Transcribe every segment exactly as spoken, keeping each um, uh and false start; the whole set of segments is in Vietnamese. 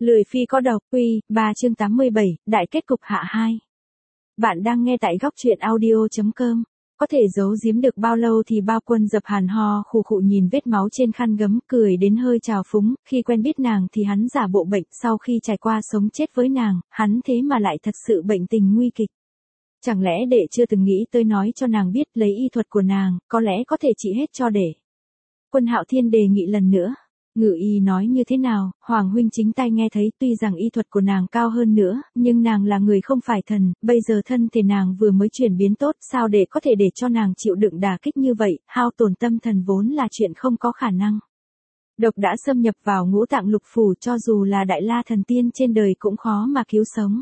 Lười phi có độc, Quy, ba chương tám mươi bảy, đại kết cục hạ hai. Bạn đang nghe tại góc truyện audio.com. Có thể giấu giếm được bao lâu thì bao Quân Dập Hàn ho khụ khụ nhìn vết máu trên khăn gấm, cười đến hơi trào phúng, khi quen biết nàng thì hắn giả bộ bệnh, sau khi trải qua sống chết với nàng, hắn thế mà lại thật sự bệnh tình nguy kịch. Chẳng lẽ đệ chưa từng nghĩ tới nói cho nàng biết lấy y thuật của nàng, có lẽ có thể trị hết cho đệ. Quân Hạo Thiên đề nghị lần nữa. Ngự y nói như thế nào, Hoàng huynh chính tai nghe thấy, tuy rằng y thuật của nàng cao hơn nữa, nhưng nàng là người không phải thần, bây giờ thân thể nàng vừa mới chuyển biến tốt, sao để có thể để cho nàng chịu đựng đả kích như vậy, hao tổn tâm thần vốn là chuyện không có khả năng. Độc đã xâm nhập vào ngũ tạng lục phủ, cho dù là đại la thần tiên trên đời cũng khó mà cứu sống.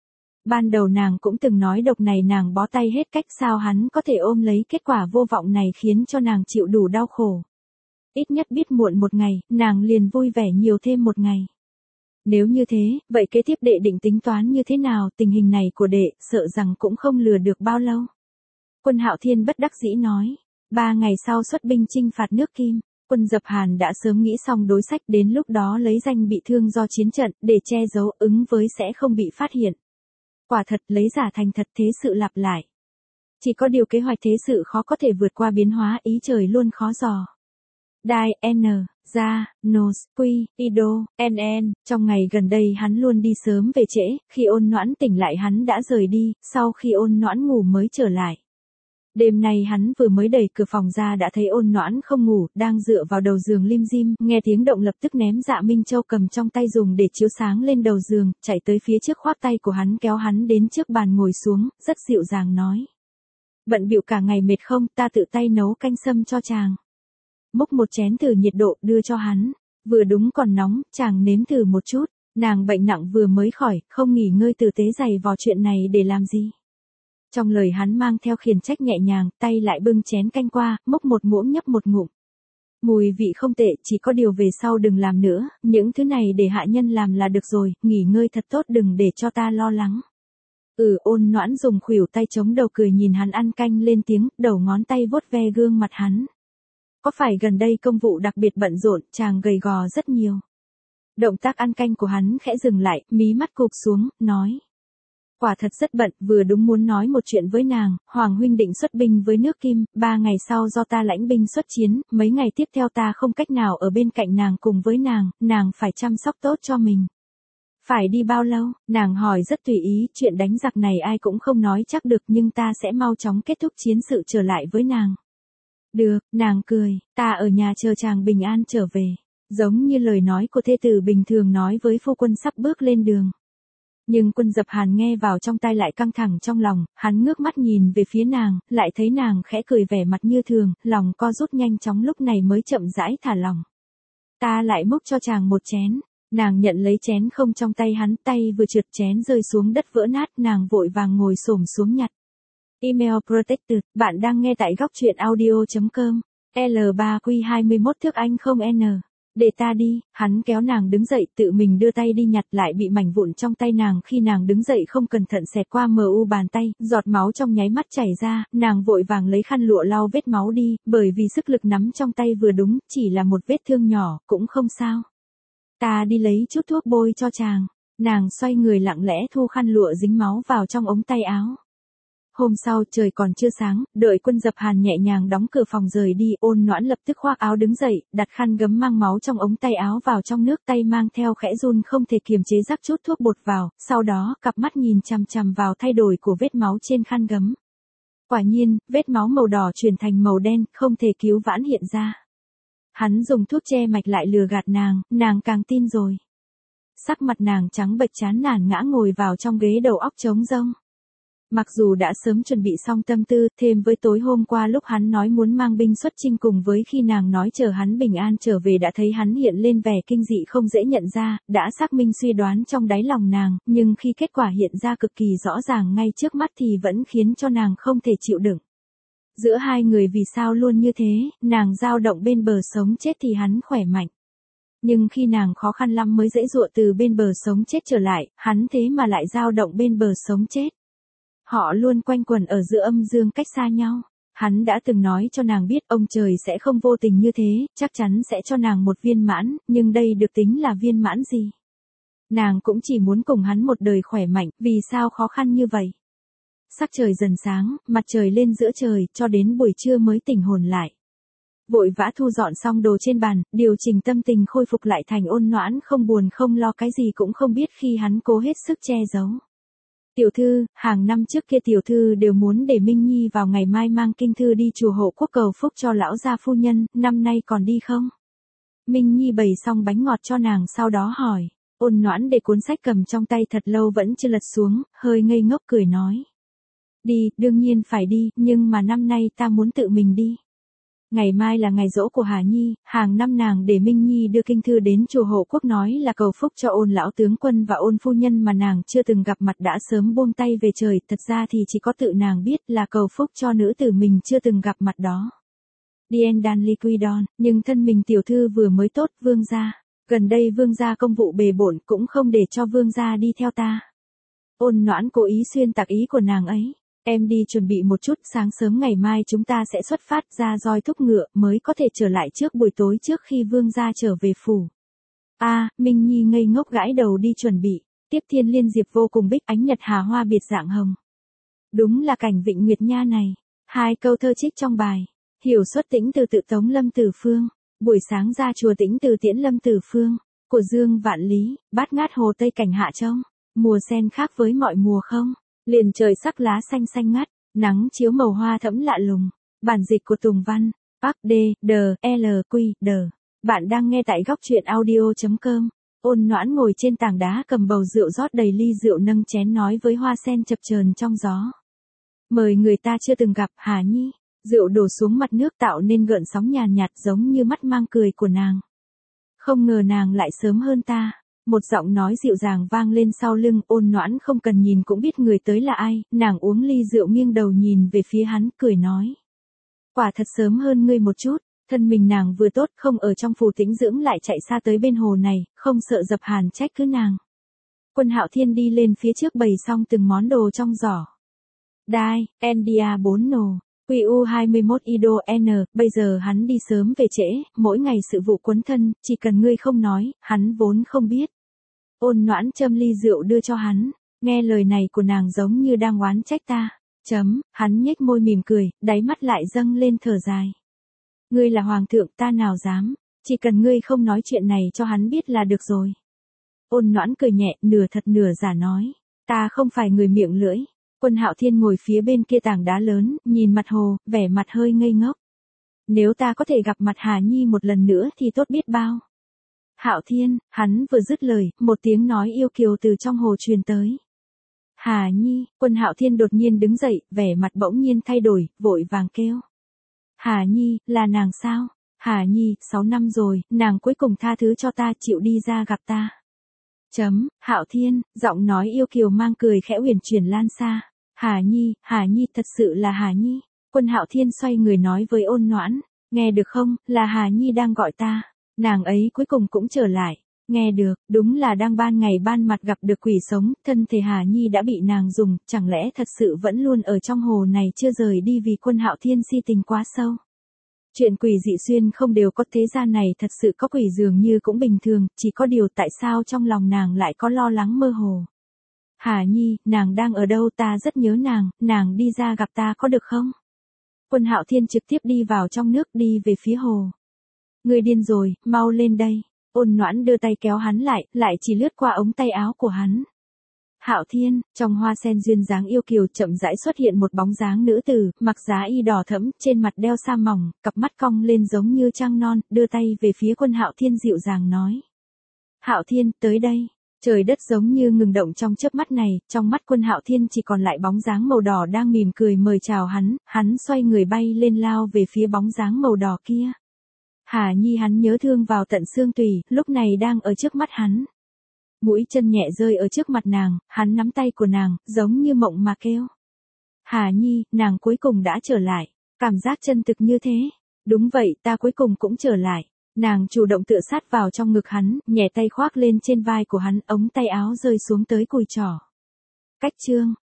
Ban đầu nàng cũng từng nói độc này nàng bó tay hết cách, sao hắn có thể ôm lấy kết quả vô vọng này khiến cho nàng chịu đủ đau khổ. Ít nhất biết muộn một ngày, nàng liền vui vẻ nhiều thêm một ngày. Nếu như thế, vậy kế tiếp đệ định tính toán như thế nào, tình hình này của đệ, sợ rằng cũng không lừa được bao lâu. Quân Hạo Thiên bất đắc dĩ nói, ba ngày sau xuất binh chinh phạt nước Kim, Quân Dập Hàn đã sớm nghĩ xong đối sách, đến lúc đó lấy danh bị thương do chiến trận, để che giấu, ứng với sẽ không bị phát hiện. Quả thật lấy giả thành thật, thế sự lặp lại. Chỉ có điều kế hoạch thế sự khó có thể vượt qua biến hóa, ý trời luôn khó dò. Đai, N, Ra, Nos, Quy, Ido, N N, trong ngày gần đây hắn luôn đi sớm về trễ, khi Ôn Noãn tỉnh lại hắn đã rời đi, sau khi Ôn Noãn ngủ mới trở lại. Đêm nay hắn vừa mới đẩy cửa phòng ra đã thấy Ôn Noãn không ngủ, đang dựa vào đầu giường lim dim, nghe tiếng động lập tức ném Dạ Minh Châu cầm trong tay dùng để chiếu sáng lên đầu giường, chạy tới phía trước khoác tay của hắn kéo hắn đến trước bàn ngồi xuống, rất dịu dàng nói. Bận bịu cả ngày mệt không, ta tự tay nấu canh sâm cho chàng. Múc một chén thử nhiệt độ đưa cho hắn, vừa đúng còn nóng, chàng nếm thử một chút, nàng bệnh nặng vừa mới khỏi, không nghỉ ngơi tử tế giày vò chuyện này để làm gì. Trong lời hắn mang theo khiển trách nhẹ nhàng, tay lại bưng chén canh qua, múc một muỗng nhấp một ngụm. Mùi vị không tệ, chỉ có điều về sau đừng làm nữa, những thứ này để hạ nhân làm là được rồi, nghỉ ngơi thật tốt đừng để cho ta lo lắng. Ừ, Ôn Noãn dùng khuỷu tay chống đầu cười nhìn hắn ăn canh lên tiếng, đầu ngón tay vuốt ve gương mặt hắn. Có phải gần đây công vụ đặc biệt bận rộn, chàng gầy gò rất nhiều. Động tác ăn canh của hắn khẽ dừng lại, mí mắt cụp xuống, nói. Quả thật rất bận, vừa đúng muốn nói một chuyện với nàng, Hoàng huynh định xuất binh với nước Kim, ba ngày sau do ta lãnh binh xuất chiến, mấy ngày tiếp theo ta không cách nào ở bên cạnh nàng cùng với nàng, nàng phải chăm sóc tốt cho mình. Phải đi bao lâu, nàng hỏi rất tùy ý, chuyện đánh giặc này ai cũng không nói chắc được nhưng ta sẽ mau chóng kết thúc chiến sự trở lại với nàng. Được, nàng cười, ta ở nhà chờ chàng bình an trở về, giống như lời nói của thê tử bình thường nói với phu quân sắp bước lên đường. Nhưng Quân Dập Hàn nghe vào trong tai lại căng thẳng trong lòng, hắn ngước mắt nhìn về phía nàng, lại thấy nàng khẽ cười vẻ mặt như thường, lòng co rút nhanh chóng lúc này mới chậm rãi thả lòng. Ta lại múc cho chàng một chén, nàng nhận lấy chén không trong tay hắn, tay vừa trượt chén rơi xuống đất vỡ nát, nàng vội vàng ngồi xổm xuống nhặt. Email Protected, bạn đang nghe tại góc truyện audio.com, L ba Q hai mươi mốt thước Anh không N. Để ta đi, hắn kéo nàng đứng dậy, tự mình đưa tay đi nhặt, lại bị mảnh vụn trong tay nàng khi nàng đứng dậy không cẩn thận xẹt qua mờ u bàn tay, giọt máu trong nháy mắt chảy ra, nàng vội vàng lấy khăn lụa lau vết máu đi, bởi vì sức lực nắm trong tay vừa đúng, chỉ là một vết thương nhỏ, cũng không sao. Ta đi lấy chút thuốc bôi cho chàng, nàng xoay người lặng lẽ thu khăn lụa dính máu vào trong ống tay áo. Hôm sau trời còn chưa sáng, đợi Quân Dập Hàn nhẹ nhàng đóng cửa phòng rời đi, Ôn Noãn lập tức khoác áo đứng dậy, đặt khăn gấm mang máu trong ống tay áo vào trong nước, tay mang theo khẽ run không thể kiềm chế rắc chút thuốc bột vào, sau đó cặp mắt nhìn chằm chằm vào thay đổi của vết máu trên khăn gấm. Quả nhiên, vết máu màu đỏ chuyển thành màu đen, không thể cứu vãn hiện ra. Hắn dùng thuốc che mạch lại lừa gạt nàng, nàng càng tin rồi. Sắc mặt nàng trắng bệch chán nản ngã ngồi vào trong ghế đầu óc trống rỗng. Mặc dù đã sớm chuẩn bị xong tâm tư, thêm với tối hôm qua lúc hắn nói muốn mang binh xuất chinh cùng với khi nàng nói chờ hắn bình an trở về đã thấy hắn hiện lên vẻ kinh dị không dễ nhận ra, đã xác minh suy đoán trong đáy lòng nàng, nhưng khi kết quả hiện ra cực kỳ rõ ràng ngay trước mắt thì vẫn khiến cho nàng không thể chịu đựng. Giữa hai người vì sao luôn như thế, nàng dao động bên bờ sống chết thì hắn khỏe mạnh. Nhưng khi nàng khó khăn lắm mới dễ dụa từ bên bờ sống chết trở lại, hắn thế mà lại dao động bên bờ sống chết. Họ luôn quanh quẩn ở giữa âm dương cách xa nhau. Hắn đã từng nói cho nàng biết ông trời sẽ không vô tình như thế, chắc chắn sẽ cho nàng một viên mãn, nhưng đây được tính là viên mãn gì? Nàng cũng chỉ muốn cùng hắn một đời khỏe mạnh, vì sao khó khăn như vậy. Sắc trời dần sáng, mặt trời lên giữa trời, cho đến buổi trưa mới tỉnh hồn lại. Vội vã thu dọn xong đồ trên bàn, điều chỉnh tâm tình khôi phục lại thành ôn noãn không buồn không lo cái gì cũng không biết khi hắn cố hết sức che giấu. Tiểu thư, hàng năm trước kia tiểu thư đều muốn để Minh Nhi vào ngày mai mang kinh thư đi chùa Hộ Quốc cầu phúc cho lão gia phu nhân, năm nay còn đi không? Minh Nhi bày xong bánh ngọt cho nàng sau đó hỏi. Ôn noãn để cuốn sách cầm trong tay thật lâu vẫn chưa lật xuống, hơi ngây ngốc cười nói. Đi, đương nhiên phải đi, nhưng mà năm nay ta muốn tự mình đi. Ngày mai là ngày giỗ của Hà Nhi, hàng năm nàng để Minh Nhi đưa kinh thư đến chùa Hộ Quốc nói là cầu phúc cho ôn lão tướng quân và ôn phu nhân mà nàng chưa từng gặp mặt đã sớm buông tay về trời, thật ra thì chỉ có tự nàng biết là cầu phúc cho nữ tử mình chưa từng gặp mặt đó. Dien Dan Liquidon, nhưng thân mình tiểu thư vừa mới tốt, vương gia. Gần đây vương gia công vụ bề bộn cũng không để cho vương gia đi theo ta. Ôn noãn cố ý xuyên tạc ý của nàng ấy. Em đi chuẩn bị một chút, sáng sớm ngày mai chúng ta sẽ xuất phát ra roi thúc ngựa mới có thể trở lại trước buổi tối trước khi vương gia trở về phủ. A, à, Minh Nhi ngây ngốc gãi đầu đi chuẩn bị. Tiếp thiên liên diệp vô cùng bích ánh nhật hà hoa biệt dạng hồng. Đúng là cảnh Vịnh Nguyệt Nha này. Hai câu thơ trích trong bài. Hiểu xuất tĩnh từ tự tống Lâm Tử Phương. Buổi sáng ra chùa tĩnh từ tiễn Lâm Tử Phương. Của Dương Vạn Lý, bát ngát hồ Tây cảnh Hạ Trông. Mùa sen khác với mọi mùa không. Liền trời sắc lá xanh xanh ngắt, nắng chiếu màu hoa thẫm lạ lùng. Bản dịch của Tùng Văn, Park D, D, L, Q, D. Bạn đang nghe tại góc truyện audio chấm com. Ôn noãn ngồi trên tảng đá cầm bầu rượu rót đầy ly rượu nâng chén nói với hoa sen chập chờn trong gió. Mời người ta chưa từng gặp, Hà Nhi. Rượu đổ xuống mặt nước tạo nên gợn sóng nhàn nhạt giống như mắt mang cười của nàng. Không ngờ nàng lại sớm hơn ta. Một giọng nói dịu dàng vang lên sau lưng, ôn noãn không cần nhìn cũng biết người tới là ai, nàng uống ly rượu nghiêng đầu nhìn về phía hắn, cười nói. Quả thật sớm hơn ngươi một chút, thân mình nàng vừa tốt không ở trong phủ tĩnh dưỡng lại chạy xa tới bên hồ này, không sợ dập hàn trách cứ nàng. Quân Hạo Thiên đi lên phía trước bày xong từng món đồ trong giỏ. Đai, Endia bốn nồ. quy u hai mươi mốt Ido N, bây giờ hắn đi sớm về trễ, mỗi ngày sự vụ quấn thân, chỉ cần ngươi không nói, hắn vốn không biết. Ôn noãn châm ly rượu đưa cho hắn, nghe lời này của nàng giống như đang oán trách ta. Chấm, hắn nhếch môi mỉm cười, đáy mắt lại dâng lên thở dài. Ngươi là hoàng thượng ta nào dám, chỉ cần ngươi không nói chuyện này cho hắn biết là được rồi. Ôn noãn cười nhẹ, nửa thật nửa giả nói, ta không phải người miệng lưỡi. Quân Hạo Thiên ngồi phía bên kia tảng đá lớn, nhìn mặt hồ, vẻ mặt hơi ngây ngốc. Nếu ta có thể gặp mặt Hà Nhi một lần nữa thì tốt biết bao. Hạo Thiên, hắn vừa dứt lời, một tiếng nói yêu kiều từ trong hồ truyền tới. Hà Nhi, Quân Hạo Thiên đột nhiên đứng dậy, vẻ mặt bỗng nhiên thay đổi, vội vàng kêu. Hà Nhi, là nàng sao? Hà Nhi, sáu năm rồi, nàng cuối cùng tha thứ cho ta, chịu đi ra gặp ta. Chấm, Hạo Thiên, giọng nói yêu kiều mang cười khẽ huyền chuyển lan xa. Hà Nhi, Hà Nhi, thật sự là Hà Nhi. Quân Hạo Thiên xoay người nói với ôn noãn, nghe được không, là Hà Nhi đang gọi ta. Nàng ấy cuối cùng cũng trở lại. Nghe được, đúng là đang ban ngày ban mặt gặp được quỷ sống, thân thể Hà Nhi đã bị nàng dùng, chẳng lẽ thật sự vẫn luôn ở trong hồ này chưa rời đi vì Quân Hạo Thiên si tình quá sâu. Chuyện quỷ dị xuyên không đều có, thế gian này thật sự có quỷ dường như cũng bình thường, chỉ có điều tại sao trong lòng nàng lại có lo lắng mơ hồ. Hà Nhi, nàng đang ở đâu, ta rất nhớ nàng, nàng đi ra gặp ta có được không? Quân Hạo Thiên trực tiếp đi vào trong nước đi về phía hồ. Ngươi điên rồi, mau lên đây. Ôn noãn đưa tay kéo hắn lại, lại chỉ lướt qua ống tay áo của hắn. Hạo Thiên, trong hoa sen duyên dáng yêu kiều chậm rãi xuất hiện một bóng dáng nữ tử, mặc giá y đỏ thẫm, trên mặt đeo sa mỏng, cặp mắt cong lên giống như trăng non, đưa tay về phía Quân Hạo Thiên dịu dàng nói. Hạo Thiên, tới đây. Trời đất giống như ngừng động trong chớp mắt này, trong mắt Quân Hạo Thiên chỉ còn lại bóng dáng màu đỏ đang mỉm cười mời chào hắn, hắn xoay người bay lên lao về phía bóng dáng màu đỏ kia. Hà Nhi hắn nhớ thương vào tận xương tủy, lúc này đang ở trước mắt hắn. Mũi chân nhẹ rơi ở trước mặt nàng, hắn nắm tay của nàng, giống như mộng mà kêu. Hà Nhi, nàng cuối cùng đã trở lại. Cảm giác chân thực như thế. Đúng vậy, ta cuối cùng cũng trở lại. Nàng chủ động tựa sát vào trong ngực hắn, nhẹ tay khoác lên trên vai của hắn, ống tay áo rơi xuống tới cùi trỏ. Cách chương.